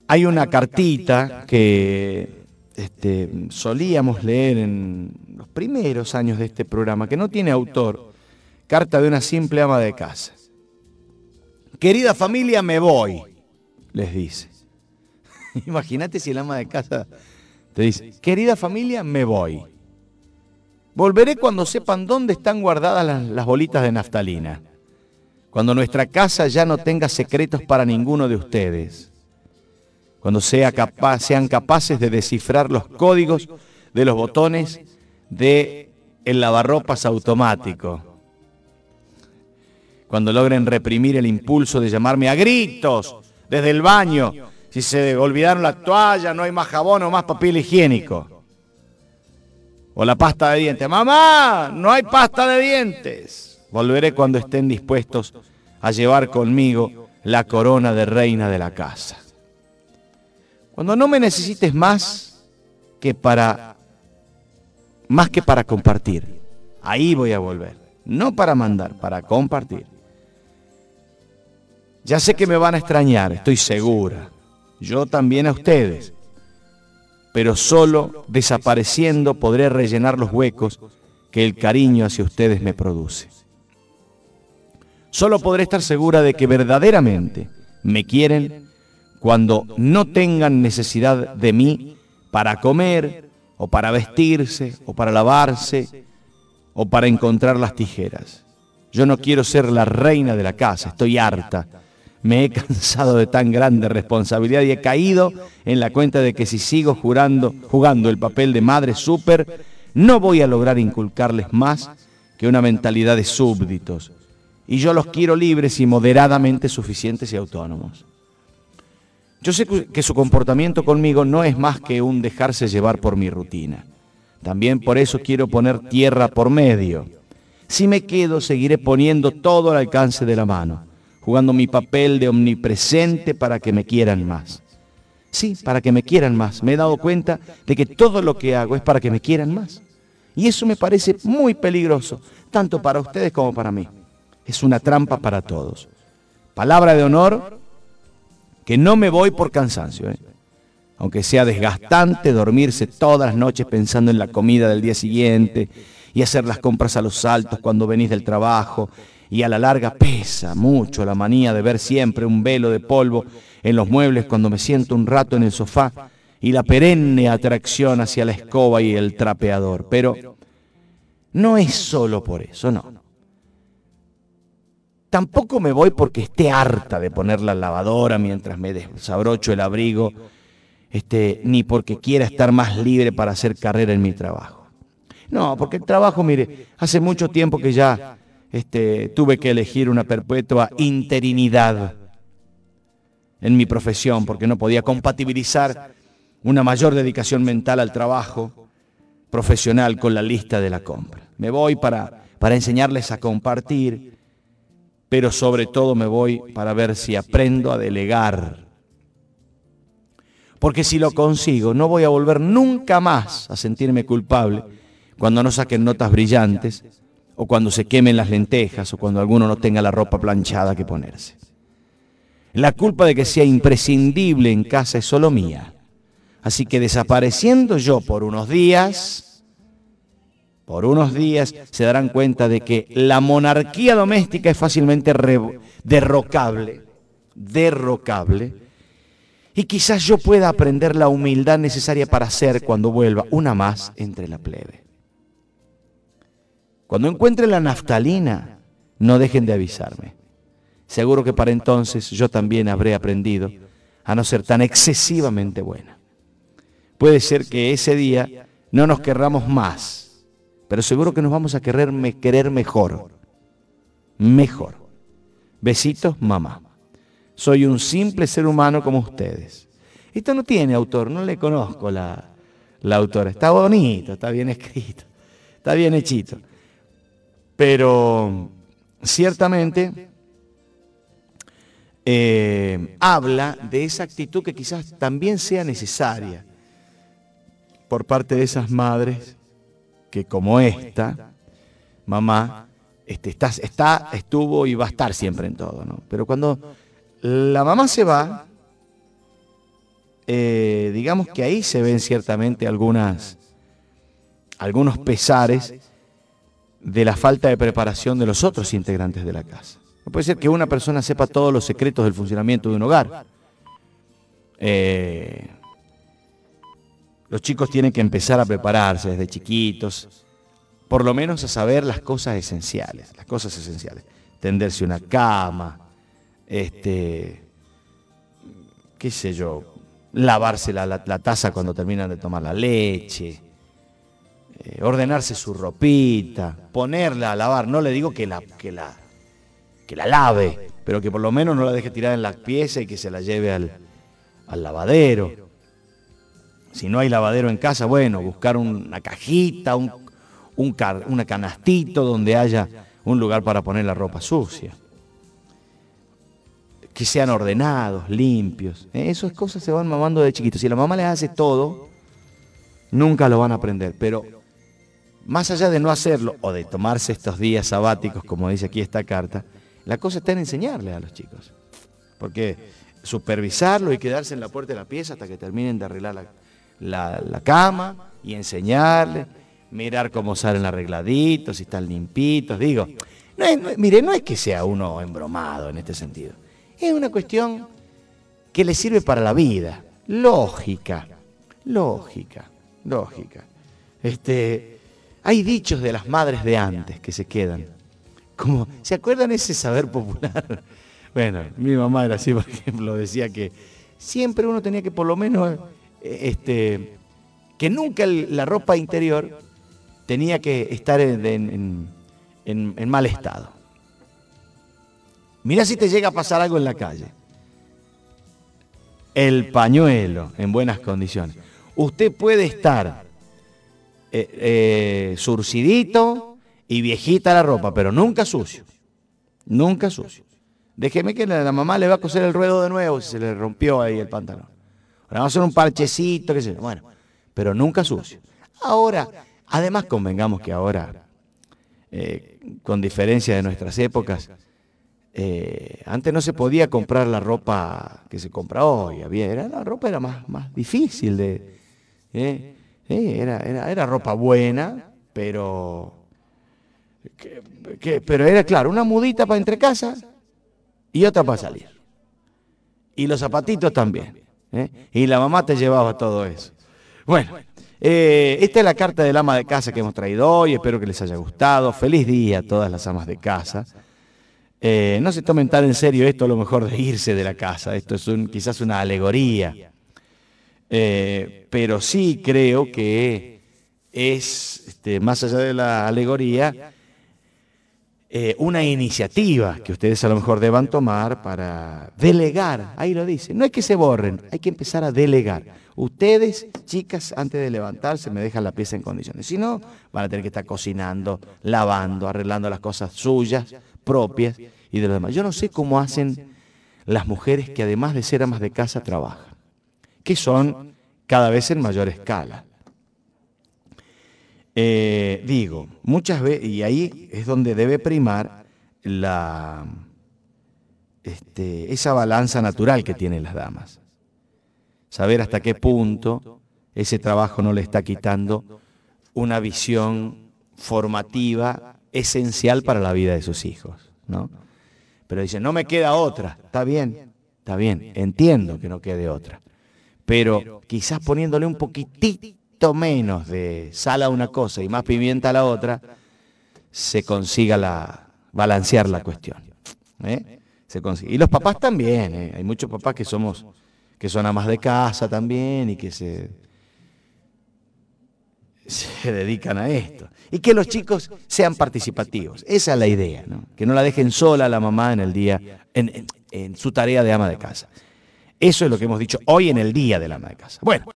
Hay una cartita que solíamos leer en los primeros años de este programa, que no tiene autor, carta de una simple ama de casa. Querida familia, me voy, les dice. Imagínate si el ama de casa te dice, querida familia, me voy. Volveré cuando sepan dónde están guardadas las bolitas de naftalina. Cuando nuestra casa ya no tenga secretos para ninguno de ustedes. Cuando sean capaces de descifrar los códigos de los botones del lavarropas automático. Cuando logren reprimir el impulso de llamarme a gritos desde el baño. Si se olvidaron la toalla, no hay más jabón o más papel higiénico. O la pasta de dientes. ¡Mamá! ¡No hay pasta de dientes! Volveré cuando estén dispuestos a llevar conmigo la corona de reina de la casa. Cuando no me necesites más que para compartir. Ahí voy a volver. No para mandar, para compartir. Ya sé que me van a extrañar, estoy segura. Yo también a ustedes. Pero solo desapareciendo podré rellenar los huecos que el cariño hacia ustedes me produce. Solo podré estar segura de que verdaderamente me quieren cuando no tengan necesidad de mí para comer, o para vestirse, o para lavarse, o para encontrar las tijeras. Yo no quiero ser la reina de la casa, estoy harta. Me he cansado de tan grande responsabilidad y he caído en la cuenta de que si sigo jugando el papel de madre súper, no voy a lograr inculcarles más que una mentalidad de súbditos. Y yo los quiero libres y moderadamente suficientes y autónomos. Yo sé que su comportamiento conmigo no es más que un dejarse llevar por mi rutina. También por eso quiero poner tierra por medio. Si me quedo, seguiré poniendo todo al alcance de la mano, jugando mi papel de omnipresente para que me quieran más. Sí, para que me quieran más. Me he dado cuenta de que todo lo que hago es para que me quieran más. Y eso me parece muy peligroso, tanto para ustedes como para mí. Es una trampa para todos. Palabra de honor, que no me voy por cansancio, aunque sea desgastante dormirse todas las noches pensando en la comida del día siguiente y hacer las compras a los saltos cuando venís del trabajo, y a la larga pesa mucho la manía de ver siempre un velo de polvo en los muebles cuando me siento un rato en el sofá y la perenne atracción hacia la escoba y el trapeador. Pero no es solo por eso, no. Tampoco me voy porque esté harta de poner la lavadora mientras me desabrocho el abrigo, ni porque quiera estar más libre para hacer carrera en mi trabajo. No, porque el trabajo, mire, hace mucho tiempo que ya tuve que elegir una perpetua interinidad en mi profesión porque no podía compatibilizar una mayor dedicación mental al trabajo profesional con la lista de la compra. Me voy para enseñarles a compartir, pero sobre todo me voy para ver si aprendo a delegar. Porque si lo consigo, no voy a volver nunca más a sentirme culpable cuando no saquen notas brillantes, o cuando se quemen las lentejas, o cuando alguno no tenga la ropa planchada que ponerse. La culpa de que sea imprescindible en casa es solo mía. Así que desapareciendo yo por unos días, se darán cuenta de que la monarquía doméstica es fácilmente derrocable, y quizás yo pueda aprender la humildad necesaria para ser, cuando vuelva, una más entre la plebe. Cuando encuentre la naftalina, no dejen de avisarme. Seguro que para entonces yo también habré aprendido a no ser tan excesivamente buena. Puede ser que ese día no nos querramos más, pero seguro que nos vamos a querer mejor. Mejor. Besitos, mamá. Soy un simple ser humano como ustedes. Esto no tiene autor, no le conozco la autora. Está bonito, está bien escrito, está bien hechito. Pero ciertamente habla de esa actitud que quizás también sea necesaria por parte de esas madres que, como esta mamá, estuvo y va a estar siempre en todo, ¿no? Pero cuando la mamá se va, digamos que ahí se ven ciertamente algunos pesares de la falta de preparación de los otros integrantes de la casa. No puede ser que una persona sepa todos los secretos del funcionamiento de un hogar. Los chicos tienen que empezar a prepararse desde chiquitos, por lo menos a saber las cosas esenciales. Tenderse una cama, qué sé yo, lavarse la taza cuando terminan de tomar la leche, ordenarse su ropita, ponerla a lavar. No le digo que la lave, pero que por lo menos no la deje tirada en la pieza y que se la lleve al lavadero. Si no hay lavadero en casa, bueno, buscar una cajita, una canastito donde haya un lugar para poner la ropa sucia. Que sean ordenados, limpios. Esas cosas se van mamando de chiquitos. Si la mamá les hace todo, nunca lo van a aprender. Pero más allá de no hacerlo o de tomarse estos días sabáticos, como dice aquí esta carta, la cosa está en enseñarle a los chicos. Porque supervisarlo y quedarse en la puerta de la pieza hasta que terminen de arreglar la cama y enseñarle, mirar cómo salen arregladitos, si están limpitos. Digo, mire, no es que sea uno embromado en este sentido. Es una cuestión que le sirve para la vida. Lógica. Hay dichos de las madres de antes que se quedan. Como, ¿se acuerdan ese saber popular? Bueno, mi mamá era así, por ejemplo, decía que siempre uno tenía que por lo menos, que nunca la ropa interior tenía que estar en mal estado. Mirá si te llega a pasar algo en la calle. El pañuelo en buenas condiciones. Usted puede estar surcidito y viejita la ropa, pero nunca sucio. Nunca sucio. Déjeme que la mamá le va a coser el ruedo de nuevo si se le rompió ahí el pantalón. Ahora vamos a hacer un parchecito, qué sé yo. Bueno, pero nunca sucio. Ahora, además convengamos que ahora, con diferencia de nuestras épocas, antes no se podía comprar la ropa que se compra hoy. La ropa era más difícil era ropa buena, pero era claro, una mudita para entre casa y otra para salir. Y los zapatitos también. Y la mamá te llevaba todo eso. Bueno, esta es la carta del ama de casa que hemos traído hoy. Espero que les haya gustado. Feliz día a todas las amas de casa. No se tomen tan en serio esto, a lo mejor de irse de la casa. Esto es quizás una alegoría. Pero sí creo que es, más allá de la alegoría, una iniciativa que ustedes a lo mejor deban tomar para delegar. Ahí lo dice. No es que se borren, hay que empezar a delegar. Ustedes, chicas, antes de levantarse me dejan la pieza en condiciones. Si no, van a tener que estar cocinando, lavando, arreglando las cosas suyas, propias y de los demás. Yo no sé cómo hacen las mujeres que además de ser amas de casa trabajan, que son cada vez en mayor escala. Digo, muchas veces, y ahí es donde debe primar esa balanza natural que tienen las damas. Saber hasta qué punto ese trabajo no le está quitando una visión formativa esencial para la vida de sus hijos, ¿no? Pero dicen, no me queda otra. Está bien, entiendo que no quede otra. Pero quizás poniéndole un poquitito menos de sal a una cosa y más pimienta a la otra, se consiga balancear la cuestión. Se consigue. Y los papás también. Hay muchos papás que son amas de casa también y que se dedican a esto. Y que los chicos sean participativos. Esa es la idea, ¿no? Que no la dejen sola a la mamá en el día, en su tarea de ama de casa. Eso es lo que hemos dicho hoy en el día del ama de casa. Bueno.